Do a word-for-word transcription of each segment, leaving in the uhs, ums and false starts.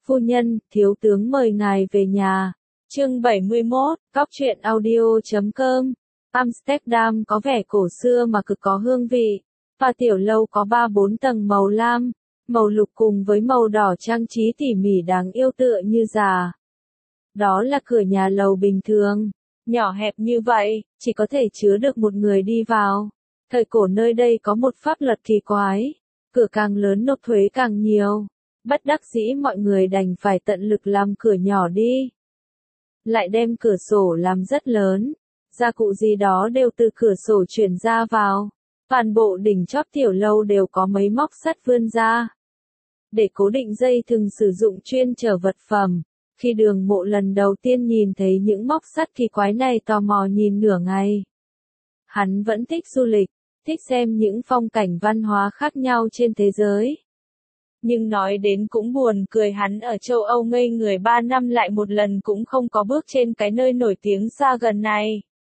Phu nhân, thiếu tướng mời ngài về nhà. Chương bảy mươi mốt, Cóc truyện audio chấm com. Amsterdam có vẻ cổ xưa mà cực có hương vị. Và tiểu lâu có ba bốn tầng màu lam, màu lục cùng với màu đỏ trang trí tỉ mỉ đáng yêu tựa như già. Đó là cửa nhà lầu bình thường, nhỏ hẹp như vậy, chỉ có thể chứa được một người đi vào. Thời cổ nơi đây có một pháp luật kỳ quái, cửa càng lớn nộp thuế càng nhiều. Bất đắc dĩ mọi người đành phải tận lực làm cửa nhỏ đi. Lại đem cửa sổ làm rất lớn, gia cụ gì đó đều từ cửa sổ chuyển ra vào. Toàn bộ đỉnh chóp tiểu lâu đều có mấy móc sắt vươn ra, để cố định dây thừng sử dụng chuyên chở vật phẩm. Khi Đường Mộ lần đầu tiên nhìn thấy những móc sắt kỳ quái này tò mò nhìn nửa ngày. Hắn vẫn thích du lịch, thích xem những phong cảnh văn hóa khác nhau trên thế giới. Nhưng nói đến cũng buồn cười, hắn ở châu Âu ngây người ba năm lại một lần cũng không có bước trên cái nơi nổi tiếng xa gần này.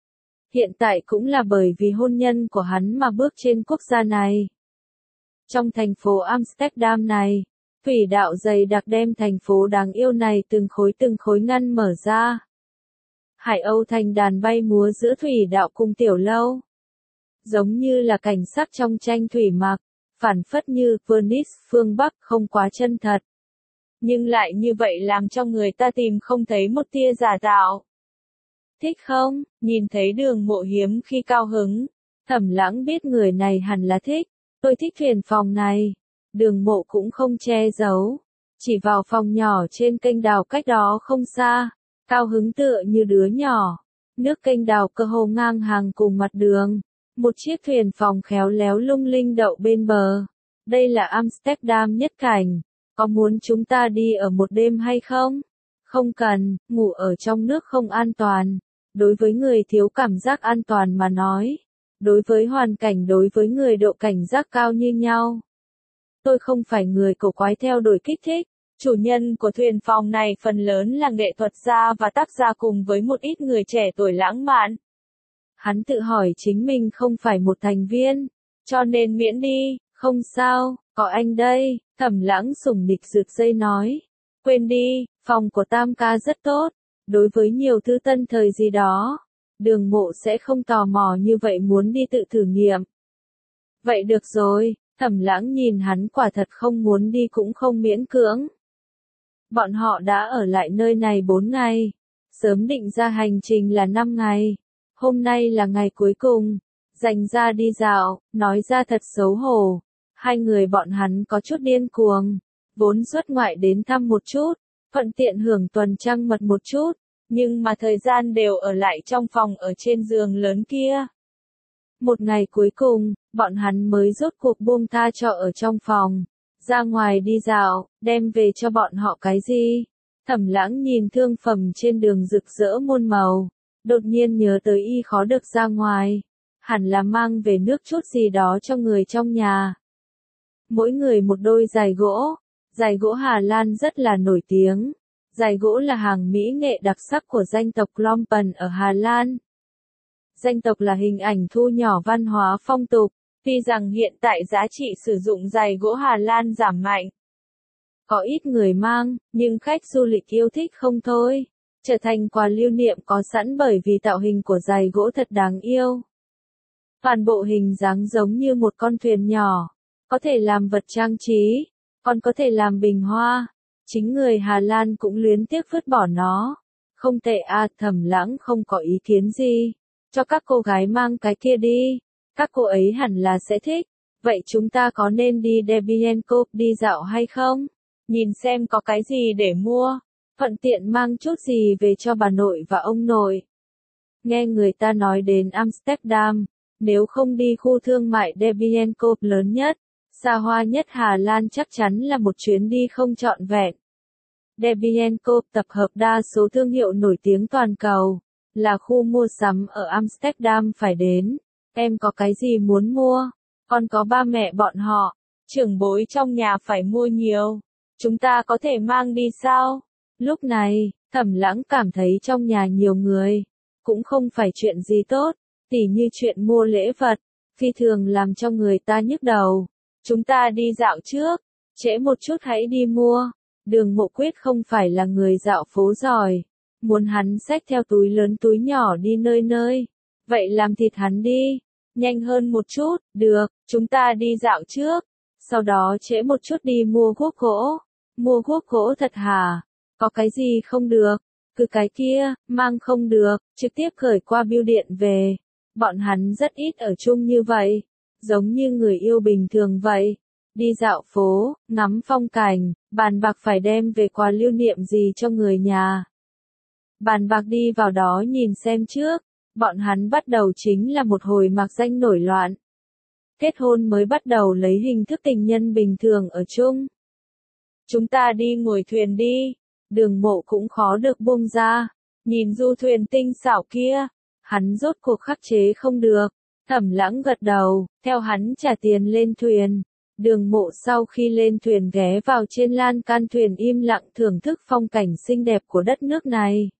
Hiện tại cũng là bởi vì hôn nhân của hắn mà bước trên quốc gia này. Trong thành phố Amsterdam này, thủy đạo dày đặc đem thành phố đáng yêu này từng khối từng khối ngăn mở ra. Hải Âu thành đàn bay múa giữa thủy đạo cùng tiểu lâu. Giống như là cảnh sắc trong tranh thủy mặc, phản phất như Venice phương Bắc không quá chân thật. Nhưng lại như vậy làm cho người ta tìm không thấy một tia giả tạo. Thích không? Nhìn thấy Đường Mộ hiếm khi cao hứng. Thẩm Lãng biết người này hẳn là thích. Tôi thích thuyền phòng này. Đường Mộ cũng không che giấu. Chỉ vào phòng nhỏ trên kênh đào cách đó không xa. Cao hứng tựa như đứa nhỏ. Nước kênh đào cơ hồ ngang hàng cùng mặt đường. Một chiếc thuyền phòng khéo léo lung linh đậu bên bờ. Đây là Amsterdam nhất cảnh. Có muốn chúng ta đi ở một đêm hay không? Không cần, ngủ ở trong nước không an toàn. Đối với người thiếu cảm giác an toàn mà nói. Đối với hoàn cảnh, đối với người độ cảnh giác cao như nhau. Tôi không phải người cổ quái theo đuổi kích thích. Chủ nhân của thuyền phòng này phần lớn là nghệ thuật gia và tác gia cùng với một ít người trẻ tuổi lãng mạn. Hắn tự hỏi chính mình không phải một thành viên, cho nên miễn đi. Không sao, có anh đây. Thẩm Lãng sủng nịch rực dây nói. Quên đi, phòng của Tam ca rất tốt. Đối với nhiều thứ tân thời gì đó, Đường Mộ sẽ không tò mò như vậy muốn đi tự thử nghiệm. Vậy được rồi. Thẩm Lãng nhìn hắn quả thật không muốn đi cũng không miễn cưỡng. Bọn họ đã ở lại nơi này bốn ngày. Sớm định ra hành trình là năm ngày. Hôm nay là ngày cuối cùng. Dành ra đi dạo, nói ra thật xấu hổ. Hai người bọn hắn có chút điên cuồng. Vốn xuất ngoại đến thăm một chút. Thuận tiện hưởng tuần trăng mật một chút. Nhưng mà thời gian đều ở lại trong phòng ở trên giường lớn kia. Một ngày cuối cùng, bọn hắn mới rốt cuộc buông tha trọ ở trong phòng. Ra ngoài đi dạo, đem về cho bọn họ cái gì? Thẩm Lãng nhìn thương phẩm trên đường rực rỡ muôn màu. Đột nhiên nhớ tới y khó được ra ngoài. Hẳn là mang về nước chút gì đó cho người trong nhà. Mỗi người một đôi giày gỗ. Giày gỗ Hà Lan rất là nổi tiếng. Giày gỗ là hàng mỹ nghệ đặc sắc của danh tộc Lompen ở Hà Lan. Danh tộc là hình ảnh thu nhỏ văn hóa phong tục. Tuy rằng hiện tại giá trị sử dụng giày gỗ Hà Lan giảm mạnh. Có ít người mang, nhưng khách du lịch yêu thích không thôi. Trở thành quà lưu niệm có sẵn bởi vì tạo hình của giày gỗ thật đáng yêu. Toàn bộ hình dáng giống như một con thuyền nhỏ. Có thể làm vật trang trí, còn có thể làm bình hoa. Chính người Hà Lan cũng luyến tiếc vứt bỏ nó. Không tệ à, Thẩm Lãng không có ý kiến gì. Cho các cô gái mang cái kia đi. Các cô ấy hẳn là sẽ thích. Vậy chúng ta có nên đi Debienko đi dạo hay không? Nhìn xem có cái gì để mua. Thuận tiện mang chút gì về cho bà nội và ông nội. Nghe người ta nói đến Amsterdam. Nếu không đi khu thương mại Debienko lớn nhất, xa hoa nhất Hà Lan chắc chắn là một chuyến đi không trọn vẹn. Debienko tập hợp đa số thương hiệu nổi tiếng toàn cầu. Là khu mua sắm ở Amsterdam phải đến. Em có cái gì muốn mua? Còn có ba mẹ bọn họ. Trưởng bối trong nhà phải mua nhiều. Chúng ta có thể mang đi sao? Lúc này, Thẩm Lãng cảm thấy trong nhà nhiều người. Cũng không phải chuyện gì tốt. Tỉ như chuyện mua lễ vật. Phi thường làm cho người ta nhức đầu. Chúng ta đi dạo trước. Trễ một chút hãy đi mua. Đường Mộ quyết không phải là người dạo phố giỏi. Muốn hắn xách theo túi lớn túi nhỏ đi nơi nơi. Vậy làm thịt hắn đi. Nhanh hơn một chút, được, chúng ta đi dạo trước. Sau đó trễ một chút đi mua guốc gỗ. Mua guốc gỗ thật hả? Có cái gì không được? Cứ cái kia, mang không được, trực tiếp khởi qua bưu điện về. Bọn hắn rất ít ở chung như vậy. Giống như người yêu bình thường vậy. Đi dạo phố, ngắm phong cảnh, bàn bạc phải đem về quà lưu niệm gì cho người nhà. Bàn bạc đi vào đó nhìn xem trước. Bọn hắn bắt đầu chính là một hồi mạc danh nổi loạn. Kết hôn mới bắt đầu lấy hình thức tình nhân bình thường ở chung. Chúng ta đi ngồi thuyền đi. Đường Mộ cũng khó được buông ra. Nhìn du thuyền tinh xảo kia. Hắn rốt cuộc khắc chế không được. Thẩm Lãng gật đầu, theo hắn trả tiền lên thuyền. Đường Mộ sau khi lên thuyền ghé vào trên lan can thuyền im lặng thưởng thức phong cảnh xinh đẹp của đất nước này.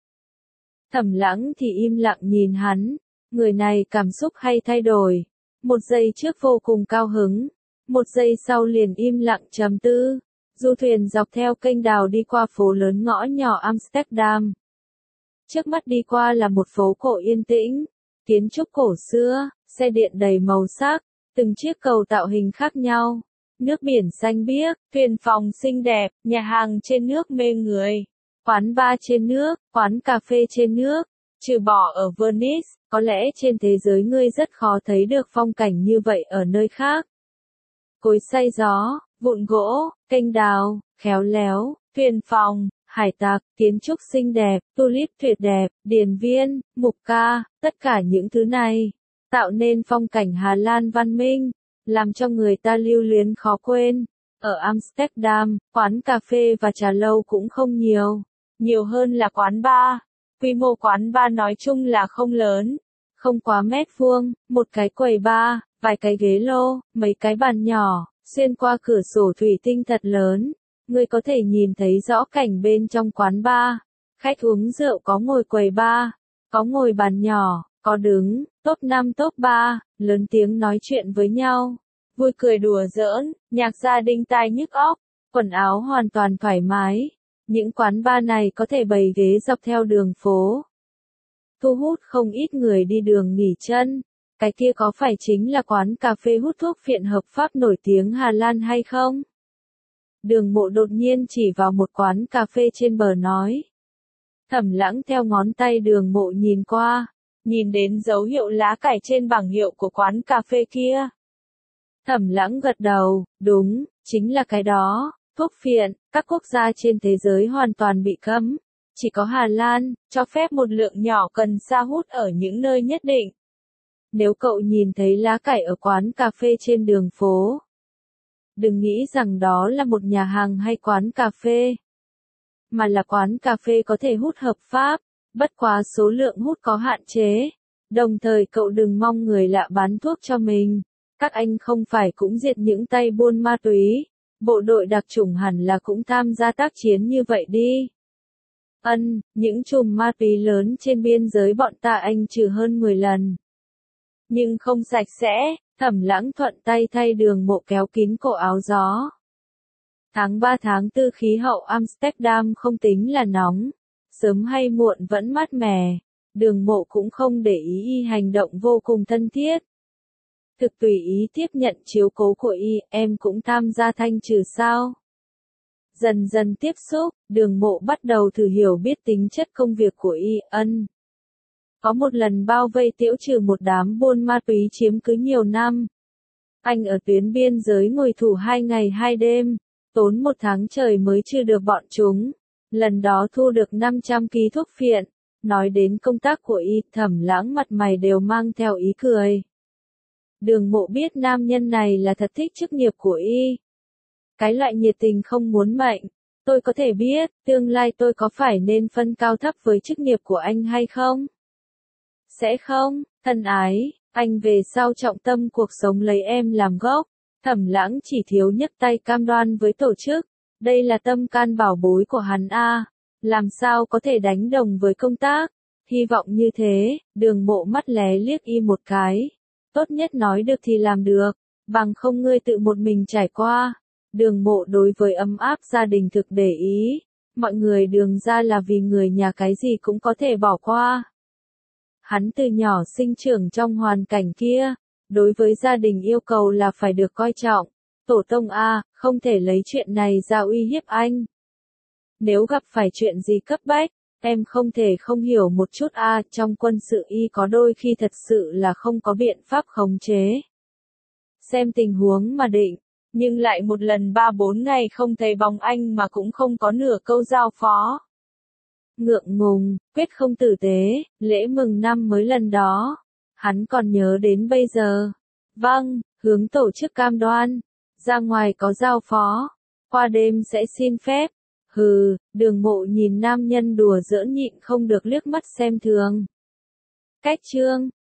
Thẩm Lãng thì im lặng nhìn hắn. Người này cảm xúc hay thay đổi. Một giây trước vô cùng cao hứng. Một giây sau liền im lặng trầm tư. Du thuyền dọc theo kênh đào đi qua phố lớn ngõ nhỏ Amsterdam. Trước mắt đi qua là một phố cổ yên tĩnh. Kiến trúc cổ xưa, xe điện đầy màu sắc, từng chiếc cầu tạo hình khác nhau. Nước biển xanh biếc, thuyền phòng xinh đẹp, nhà hàng trên nước mê người. Quán bar trên nước, quán cà phê trên nước. Trừ bỏ ở Venice, có lẽ trên thế giới ngươi rất khó thấy được phong cảnh như vậy ở nơi khác. Cối xay gió, vụn gỗ, kênh đào, khéo léo, thuyền phòng, hải tặc, kiến trúc xinh đẹp, tulip tuyệt đẹp, điền viên, mục ca, tất cả những thứ này, tạo nên phong cảnh Hà Lan văn minh, làm cho người ta lưu luyến khó quên. Ở Amsterdam, quán cà phê và trà lâu cũng không nhiều, nhiều hơn là quán bar. Quy mô quán bar nói chung là không lớn, không quá mét vuông, một cái quầy bar, vài cái ghế lô, mấy cái bàn nhỏ, xuyên qua cửa sổ thủy tinh thật lớn. Người có thể nhìn thấy rõ cảnh bên trong quán bar. Khách uống rượu có ngồi quầy bar, có ngồi bàn nhỏ, có đứng, top năm top ba, lớn tiếng nói chuyện với nhau. Vui cười đùa giỡn, nhạc gia đinh tai nhức óc, quần áo hoàn toàn thoải mái. Những quán bar này có thể bày ghế dọc theo đường phố. Thu hút không ít người đi đường nghỉ chân. Cái kia có phải chính là quán cà phê hút thuốc phiện hợp pháp nổi tiếng Hà Lan hay không? Đường Mộ đột nhiên chỉ vào một quán cà phê trên bờ nói. Thẩm Lãng theo ngón tay Đường Mộ nhìn qua, nhìn đến dấu hiệu lá cải trên bảng hiệu của quán cà phê kia. Thẩm Lãng gật đầu, đúng, chính là cái đó, thuốc phiện, các quốc gia trên thế giới hoàn toàn bị cấm. Chỉ có Hà Lan, cho phép một lượng nhỏ cần sa hút ở những nơi nhất định. Nếu cậu nhìn thấy lá cải ở quán cà phê trên đường phố, đừng nghĩ rằng đó là một nhà hàng hay quán cà phê, mà là quán cà phê có thể hút hợp pháp, bất quá số lượng hút có hạn chế. Đồng thời cậu đừng mong người lạ bán thuốc cho mình. Các anh không phải cũng diệt những tay buôn ma túy. Bộ đội đặc chủng hẳn là cũng tham gia tác chiến như vậy đi. Ân, những chùm ma túy lớn trên biên giới bọn ta anh trừ hơn mười lần. Nhưng không sạch sẽ. Thẩm Lãng thuận tay thay Đường Mộ kéo kín cổ áo gió. Tháng ba tháng tư khí hậu Amsterdam không tính là nóng. Sớm hay muộn vẫn mát mẻ. Đường Mộ cũng không để ý y hành động vô cùng thân thiết. Thực tùy ý tiếp nhận chiếu cố của y, em cũng tham gia thanh trừ sao? Dần dần tiếp xúc, Đường Mộ bắt đầu thử hiểu biết tính chất công việc của y. Ân. Có một lần bao vây tiễu trừ một đám buôn ma túy chiếm cứ nhiều năm. Anh ở tuyến biên giới ngồi thủ hai ngày hai đêm, tốn một tháng trời mới trừ được bọn chúng. Lần đó thu được năm trăm ki thuốc phiện. Nói đến công tác của y, Thẩm Lãng mặt mày đều mang theo ý cười. Đường Mộ biết nam nhân này là thật thích chức nghiệp của y. Cái loại nhiệt tình không muốn mệnh. Tôi có thể biết, tương lai tôi có phải nên phân cao thấp với chức nghiệp của anh hay không? Sẽ không, thân ái, anh về sau trọng tâm cuộc sống lấy em làm gốc. Thẩm Lãng chỉ thiếu nhấc tay cam đoan với tổ chức. Đây là tâm can bảo bối của hắn a, làm sao có thể đánh đồng với công tác. Hy vọng như thế. Đường Mộ mắt lé liếc y một cái. Tốt nhất nói được thì làm được, bằng không ngươi tự một mình trải qua. Đường Mộ đối với ấm áp gia đình thực để ý, mọi người Đường gia là vì người nhà cái gì cũng có thể bỏ qua. Hắn từ nhỏ sinh trưởng trong hoàn cảnh kia, đối với gia đình yêu cầu là phải được coi trọng. Tổ tông a, không thể lấy chuyện này ra uy hiếp anh. Nếu gặp phải chuyện gì cấp bách, em không thể không hiểu một chút a, trong quân sự y có đôi khi thật sự là không có biện pháp khống chế. Xem tình huống mà định, nhưng lại một lần ba bốn ngày không thấy bóng anh mà cũng không có nửa câu giao phó. Ngượng ngùng, quyết không tử tế, lễ mừng năm mới lần đó, hắn còn nhớ đến bây giờ. Vâng, hướng tổ chức cam đoan, ra ngoài có giao phó, qua đêm sẽ xin phép. Hừ, Đường Mộ nhìn nam nhân đùa giỡn nhịn không được liếc mắt xem thường. Cách chương